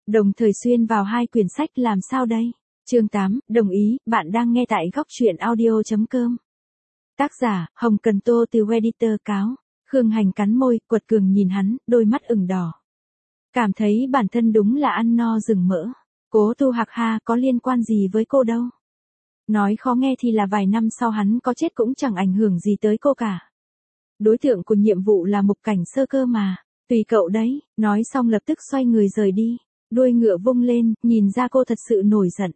đồng thời xuyên vào hai quyển sách làm sao đây? Chương 8, đồng ý, bạn đang nghe tại góc truyện audio.com. Tác giả, Hồng Cần Tô từ Editor cáo. Khương Hành cắn môi, quật cường nhìn hắn, đôi mắt ửng đỏ. Cảm thấy bản thân đúng là ăn no rừng mỡ. Cố Tu Hạc ha, có liên quan gì với cô đâu. Nói khó nghe thì là vài năm sau hắn có chết cũng chẳng ảnh hưởng gì tới cô cả. Đối tượng của nhiệm vụ là Mục Cảnh Sơ cơ mà. Tùy cậu đấy, nói xong lập tức xoay người rời đi. Đuôi ngựa vung lên, nhìn ra cô thật sự nổi giận.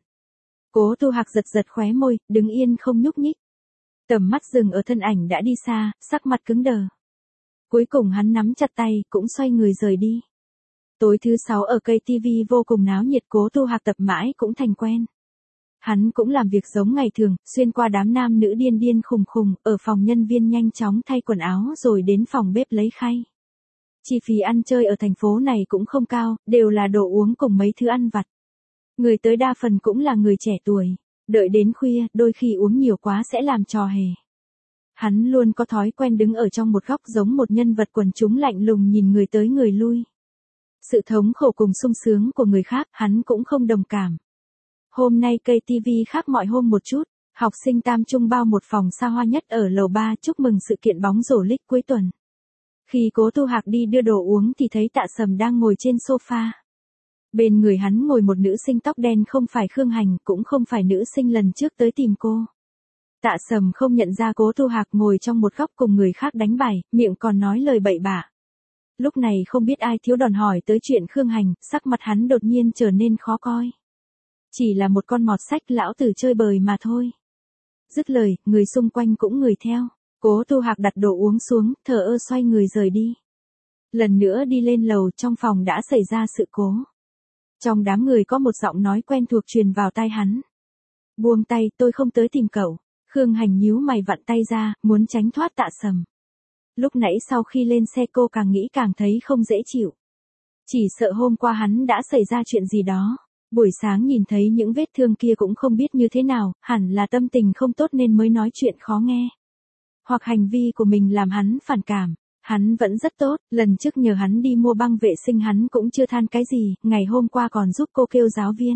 Cố Tu Hạc giật giật khóe môi, đứng yên không nhúc nhích. Tầm mắt dừng ở thân ảnh đã đi xa, sắc mặt cứng đờ. Cuối cùng hắn nắm chặt tay, cũng xoay người rời đi. Tối thứ 6 ở cây TV vô cùng náo nhiệt, Cố Tu Hạc tập mãi cũng thành quen. Hắn cũng làm việc giống ngày thường, xuyên qua đám nam nữ điên điên khùng khùng, ở phòng nhân viên nhanh chóng thay quần áo rồi đến phòng bếp lấy khay. Chi phí ăn chơi ở thành phố này cũng không cao, đều là đồ uống cùng mấy thứ ăn vặt. Người tới đa phần cũng là người trẻ tuổi, đợi đến khuya, đôi khi uống nhiều quá sẽ làm trò hề. Hắn luôn có thói quen đứng ở trong một góc giống một nhân vật quần chúng lạnh lùng nhìn người tới người lui. Sự thống khổ cùng sung sướng của người khác, hắn cũng không đồng cảm. Hôm nay cây TV khác mọi hôm một chút, học sinh tam trung bao một phòng xa hoa nhất ở lầu 3 chúc mừng sự kiện bóng rổ League cuối tuần. Khi Cố Tu Hạc đi đưa đồ uống thì thấy Tạ Sầm đang ngồi trên sofa. Bên người hắn ngồi một nữ sinh tóc đen, không phải Khương Hành, cũng không phải nữ sinh lần trước tới tìm cô. Tạ Sầm không nhận ra Cố Tu Hạc ngồi trong một góc cùng người khác đánh bài, miệng còn nói lời bậy bạ. Lúc này không biết ai thiếu đòn hỏi tới chuyện Khương Hành, sắc mặt hắn đột nhiên trở nên khó coi. Chỉ là một con mọt sách lão tử chơi bời mà thôi. Dứt lời, người xung quanh cũng ngửi theo. Cố Tu Hạc đặt đồ uống xuống, thờ ơ xoay người rời đi. Lần nữa đi lên lầu, trong phòng đã xảy ra sự cố. Trong đám người có một giọng nói quen thuộc truyền vào tai hắn. Buông tay, tôi không tới tìm cậu. Khương Hành nhíu mày vặn tay ra, muốn tránh thoát Tạ Sầm. Lúc nãy sau khi lên xe cô càng nghĩ càng thấy không dễ chịu. Chỉ sợ hôm qua hắn đã xảy ra chuyện gì đó. Buổi sáng nhìn thấy những vết thương kia cũng không biết như thế nào, hẳn là tâm tình không tốt nên mới nói chuyện khó nghe. Hoặc hành vi của mình làm hắn phản cảm. Hắn vẫn rất tốt, lần trước nhờ hắn đi mua băng vệ sinh hắn cũng chưa than cái gì, ngày hôm qua còn giúp cô kêu giáo viên.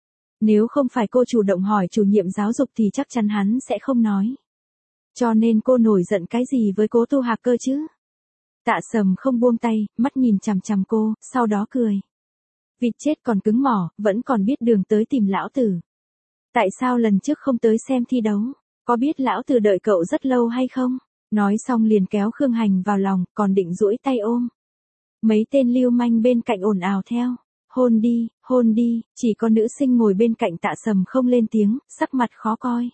Nếu không phải cô chủ động hỏi chủ nhiệm giáo dục thì chắc chắn hắn sẽ không nói. Cho nên cô nổi giận cái gì với Cố Tu Hạc cơ chứ? Tạ Sầm không buông tay, mắt nhìn chằm chằm cô, sau đó cười. Vịt chết còn cứng mỏ, vẫn còn biết đường tới tìm lão tử. Tại sao lần trước không tới xem thi đấu? Có biết lão tử đợi cậu rất lâu hay không? Nói xong liền kéo Khương Hành vào lòng, còn định duỗi tay ôm. Mấy tên lưu manh bên cạnh ồn ào theo. Hôn đi, chỉ có nữ sinh ngồi bên cạnh Tạ Sầm không lên tiếng, sắc mặt khó coi.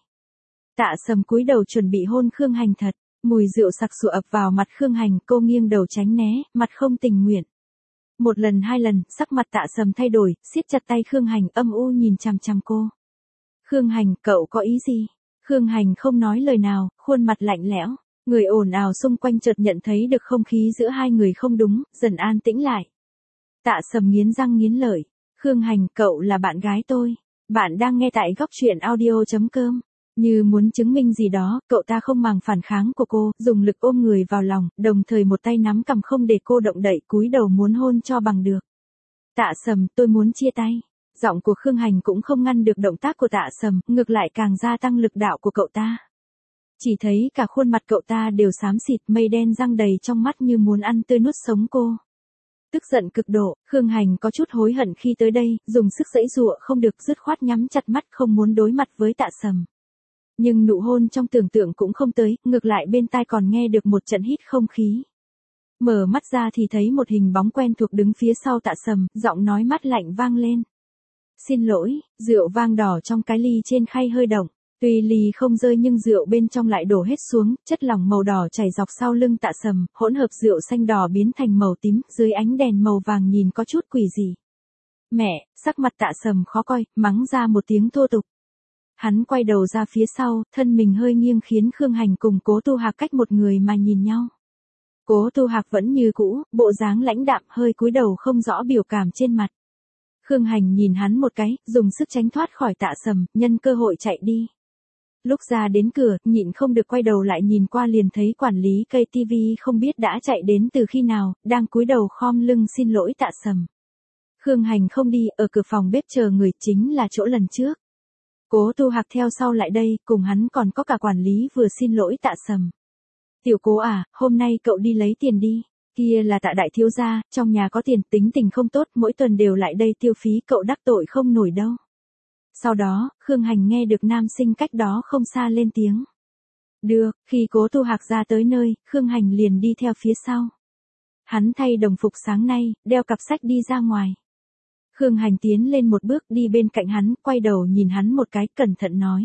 Tạ Sầm cúi đầu chuẩn bị hôn Khương Hành thật, mùi rượu sặc sụa ập vào mặt Khương Hành, cô nghiêng đầu tránh né, mặt không tình nguyện. Một lần hai lần, sắc mặt Tạ Sầm thay đổi, siết chặt tay Khương Hành, âm u nhìn chằm chằm cô. Khương Hành, cậu có ý gì? Khương Hành không nói lời nào, khuôn mặt lạnh lẽo. Người ồn ào xung quanh chợt nhận thấy được không khí giữa hai người không đúng, dần an tĩnh lại. Tạ Sầm nghiến răng nghiến lợi. Khương Hành, cậu là bạn gái tôi. Bạn đang nghe tại góc truyện audio.com. Như muốn chứng minh gì đó, cậu ta không màng phản kháng của cô, dùng lực ôm người vào lòng, đồng thời một tay nắm cằm không để cô động đậy, cúi đầu muốn hôn cho bằng được. Tạ Sầm, tôi muốn chia tay. Giọng của Khương Hành cũng không ngăn được động tác của Tạ Sầm, ngược lại càng gia tăng lực đạo của cậu ta. Chỉ thấy cả khuôn mặt cậu ta đều xám xịt, mây đen răng đầy trong mắt như muốn ăn tươi nuốt sống cô. Tức giận cực độ, Khương Hành có chút hối hận khi tới đây, dùng sức giãy giụa không được, dứt khoát nhắm chặt mắt không muốn đối mặt với Tạ Sầm. Nhưng nụ hôn trong tưởng tượng cũng không tới, ngược lại bên tai còn nghe được một trận hít không khí. Mở mắt ra thì thấy một hình bóng quen thuộc đứng phía sau Tạ Sầm, giọng nói mát lạnh vang lên. Xin lỗi, rượu vang đỏ trong cái ly trên khay hơi động. Tuy ly không rơi nhưng rượu bên trong lại đổ hết xuống, chất lỏng màu đỏ chảy dọc sau lưng Tạ Sầm, hỗn hợp rượu xanh đỏ biến thành màu tím, dưới ánh đèn màu vàng nhìn có chút quỷ dị. Mẹ, sắc mặt Tạ Sầm khó coi, mắng ra một tiếng thô tục. Hắn quay đầu ra phía sau, thân mình hơi nghiêng khiến Khương Hành cùng Cố Tu Hạc cách một người mà nhìn nhau. Cố Tu Hạc vẫn như cũ, bộ dáng lãnh đạm, hơi cúi đầu không rõ biểu cảm trên mặt. Khương Hành nhìn hắn một cái, dùng sức tránh thoát khỏi Tạ Sầm, nhân cơ hội chạy đi. Lúc ra đến cửa, nhịn không được quay đầu lại nhìn qua liền thấy quản lý cây TV không biết đã chạy đến từ khi nào, đang cúi đầu khom lưng xin lỗi Tạ Sầm. Khương Hành không đi, ở cửa phòng bếp chờ người, chính là chỗ lần trước. Cố Tu Hạc theo sau lại đây, cùng hắn còn có cả quản lý vừa xin lỗi Tạ Sầm. Tiểu Cố à, hôm nay cậu đi lấy tiền đi. Kia là Tạ đại thiếu gia, trong nhà có tiền, tính tình không tốt, mỗi tuần đều lại đây tiêu phí, cậu đắc tội không nổi đâu. Sau đó, Khương Hành nghe được nam sinh cách đó không xa lên tiếng. Được, khi Cố Tu Hạc ra tới nơi, Khương Hành liền đi theo phía sau. Hắn thay đồng phục sáng nay, đeo cặp sách đi ra ngoài. Khương Hành tiến lên một bước đi bên cạnh hắn, quay đầu nhìn hắn một cái, cẩn thận nói.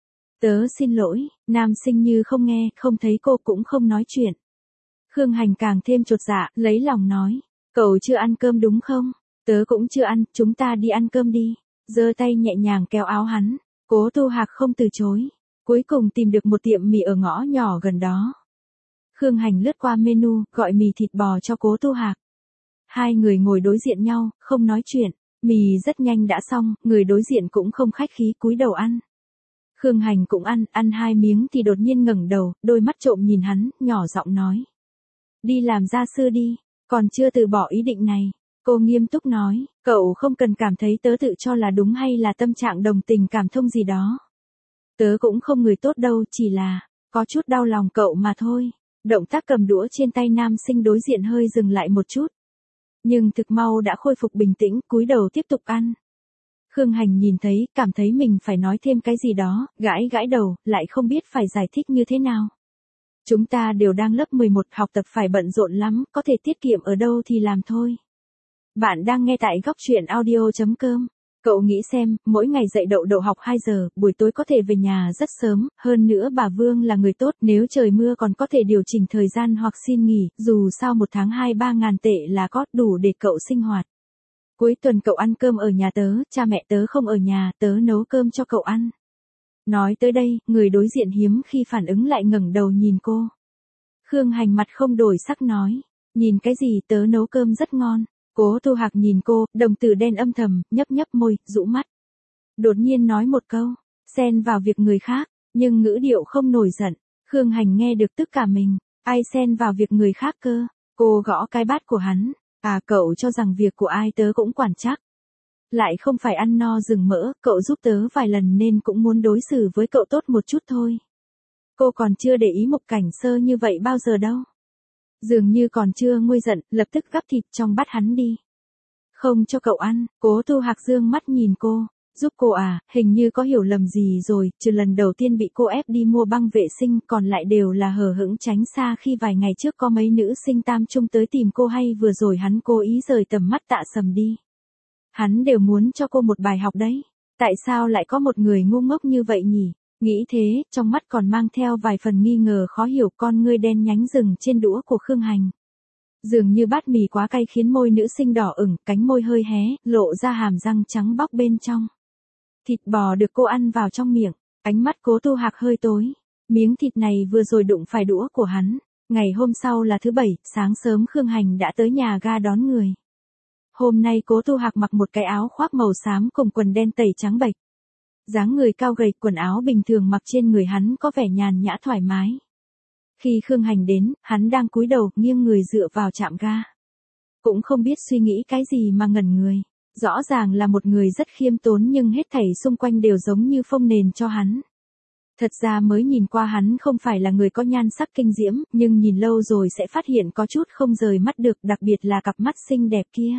Tớ xin lỗi, nam sinh như không nghe, không thấy cô cũng không nói chuyện. Khương Hành càng thêm chột dạ, lấy lòng nói. Cậu chưa ăn cơm đúng không? Tớ cũng chưa ăn, chúng ta đi ăn cơm đi. Giơ tay nhẹ nhàng kéo áo hắn, Cố Tu Hạc không từ chối. Cuối cùng tìm được một tiệm mì ở ngõ nhỏ gần đó. Khương Hành lướt qua menu, gọi mì thịt bò cho Cố Tu Hạc. Hai người ngồi đối diện nhau, không nói chuyện. Mì rất nhanh đã xong, người đối diện cũng không khách khí cúi đầu ăn. Khương Hành cũng ăn hai miếng thì đột nhiên ngẩng đầu, đôi mắt trộm nhìn hắn, nhỏ giọng nói. Đi làm gia sư đi, còn chưa từ bỏ ý định này. Cô nghiêm túc nói, cậu không cần cảm thấy tớ tự cho là đúng hay là tâm trạng đồng tình cảm thông gì đó. Tớ cũng không người tốt đâu, chỉ là, có chút đau lòng cậu mà thôi. Động tác cầm đũa trên tay nam sinh đối diện hơi dừng lại một chút. Nhưng thực mau đã khôi phục bình tĩnh, cúi đầu tiếp tục ăn. Khương Hành nhìn thấy, cảm thấy mình phải nói thêm cái gì đó, gãi gãi đầu, lại không biết phải giải thích như thế nào. Chúng ta đều đang lớp 11, học tập phải bận rộn lắm, có thể tiết kiệm ở đâu thì làm thôi. Bạn đang nghe tại góc truyện audio.com. Cậu nghĩ xem, mỗi ngày dậy đậu học 2 giờ, buổi tối có thể về nhà rất sớm, hơn nữa bà Vương là người tốt, nếu trời mưa còn có thể điều chỉnh thời gian hoặc xin nghỉ, dù sao một tháng 2-3 ngàn tệ là có đủ để cậu sinh hoạt. Cuối tuần cậu ăn cơm ở nhà tớ, cha mẹ tớ không ở nhà, tớ nấu cơm cho cậu ăn. Nói tới đây, người đối diện hiếm khi phản ứng lại ngẩng đầu nhìn cô. Khương Hành mặt không đổi sắc nói, nhìn cái gì, tớ nấu cơm rất ngon. Cố Tu Hạc nhìn cô, đồng tử đen âm thầm, nhấp nhấp môi, rũ mắt. Đột nhiên nói một câu, xen vào việc người khác, nhưng ngữ điệu không nổi giận. Khương Hành nghe được tức cả mình, ai xen vào việc người khác cơ? Cô gõ cái bát của hắn, à cậu cho rằng việc của ai tớ cũng quản chắc. Lại không phải ăn no rừng mỡ, cậu giúp tớ vài lần nên cũng muốn đối xử với cậu tốt một chút thôi. Cô còn chưa để ý Mục Cảnh Sơ như vậy bao giờ đâu. Dường như còn chưa nguôi giận, lập tức gắp thịt trong bát hắn đi. Không cho cậu ăn, Cố Tu Hạc dương mắt nhìn cô, giúp cô à, hình như có hiểu lầm gì rồi, trừ lần đầu tiên bị cô ép đi mua băng vệ sinh, còn lại đều là hờ hững tránh xa khi vài ngày trước có mấy nữ sinh tam trung tới tìm cô hay vừa rồi hắn cố ý rời tầm mắt Tạ Sầm đi. Hắn đều muốn cho cô một bài học đấy, tại sao lại có một người ngu ngốc như vậy nhỉ? Nghĩ thế, trong mắt còn mang theo vài phần nghi ngờ khó hiểu, con ngươi đen nhánh rừng trên đũa của Khương Hành. Dường như bát mì quá cay khiến môi nữ sinh đỏ ửng, cánh môi hơi hé, lộ ra hàm răng trắng bóc bên trong. Thịt bò được cô ăn vào trong miệng, ánh mắt Cố Tu Hạc hơi tối. Miếng thịt này vừa rồi đụng phải đũa của hắn. Ngày hôm sau là thứ Bảy, sáng sớm Khương Hành đã tới nhà ga đón người. Hôm nay Cố Tu Hạc mặc một cái áo khoác màu xám cùng quần đen tẩy trắng bệch. Dáng người cao gầy, quần áo bình thường mặc trên người hắn có vẻ nhàn nhã thoải mái. Khi Khương Hành đến, hắn đang cúi đầu, nghiêng người dựa vào trạm ga. Cũng không biết suy nghĩ cái gì mà ngẩn người. Rõ ràng là một người rất khiêm tốn nhưng hết thảy xung quanh đều giống như phông nền cho hắn. Thật ra mới nhìn qua hắn không phải là người có nhan sắc kinh diễm, nhưng nhìn lâu rồi sẽ phát hiện có chút không rời mắt được, đặc biệt là cặp mắt xinh đẹp kia.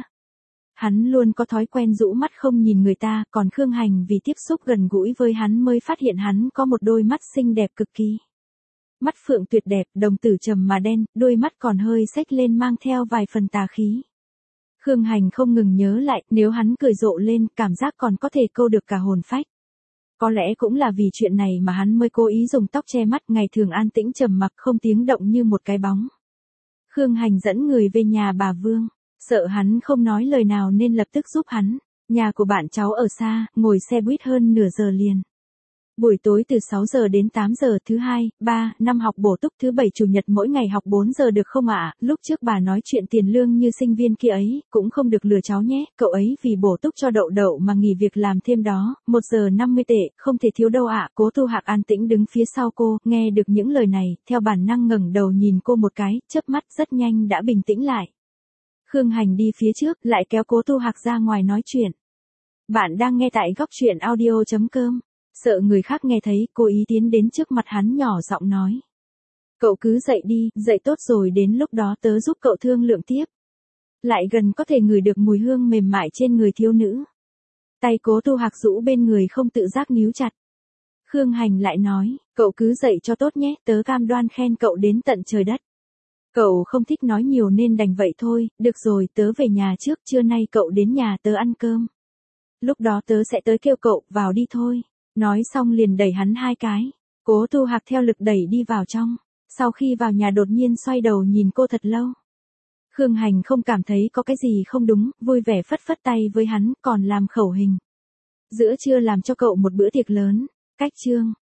Hắn luôn có thói quen rũ mắt không nhìn người ta, còn Khương Hành vì tiếp xúc gần gũi với hắn mới phát hiện hắn có một đôi mắt xinh đẹp cực kỳ. Mắt phượng tuyệt đẹp, đồng tử trầm mà đen, đôi mắt còn hơi xếch lên mang theo vài phần tà khí. Khương Hành không ngừng nhớ lại, nếu hắn cười rộ lên, cảm giác còn có thể câu được cả hồn phách. Có lẽ cũng là vì chuyện này mà hắn mới cố ý dùng tóc che mắt, ngày thường an tĩnh trầm mặc không tiếng động như một cái bóng. Khương Hành dẫn người về nhà bà Vương. Sợ hắn không nói lời nào nên lập tức giúp hắn. Nhà của bạn cháu ở xa, ngồi xe buýt hơn nửa giờ liền. Buổi tối từ 6 giờ đến 8 giờ, thứ 2, 3, 5 học bổ túc, thứ 7 chủ nhật mỗi ngày học 4 giờ được không ạ? Lúc trước bà nói chuyện tiền lương như sinh viên kia ấy, cũng không được lừa cháu nhé, cậu ấy vì bổ túc cho đậu đậu mà nghỉ việc làm thêm đó, 1 giờ 50 tệ, không thể thiếu đâu ạ. Cố Tu Hạc an tĩnh đứng phía sau cô, nghe được những lời này, theo bản năng ngẩng đầu nhìn cô một cái, chớp mắt rất nhanh đã bình tĩnh lại. Khương Hành đi phía trước, lại kéo Cố Tu Hạc ra ngoài nói chuyện. Bạn đang nghe tại góc truyện audio.com. Sợ người khác nghe thấy, cố ý tiến đến trước mặt hắn nhỏ giọng nói. Cậu cứ dậy đi, dậy tốt rồi đến lúc đó tớ giúp cậu thương lượng tiếp. Lại gần có thể ngửi được mùi hương mềm mại trên người thiếu nữ. Tay Cố Tu Hạc rũ bên người không tự giác níu chặt. Khương Hành lại nói, cậu cứ dậy cho tốt nhé, tớ cam đoan khen cậu đến tận trời đất. Cậu không thích nói nhiều nên đành vậy thôi, được rồi tớ về nhà trước, trưa nay cậu đến nhà tớ ăn cơm. Lúc đó tớ sẽ tới kêu cậu, vào đi thôi. Nói xong liền đẩy hắn 2 cái. Cố Tu Hạc theo lực đẩy đi vào trong. Sau khi vào nhà đột nhiên xoay đầu nhìn cô thật lâu. Khương Hành không cảm thấy có cái gì không đúng, vui vẻ phất phất tay với hắn, còn làm khẩu hình. Giữa trưa làm cho cậu một bữa tiệc lớn. Cách chương.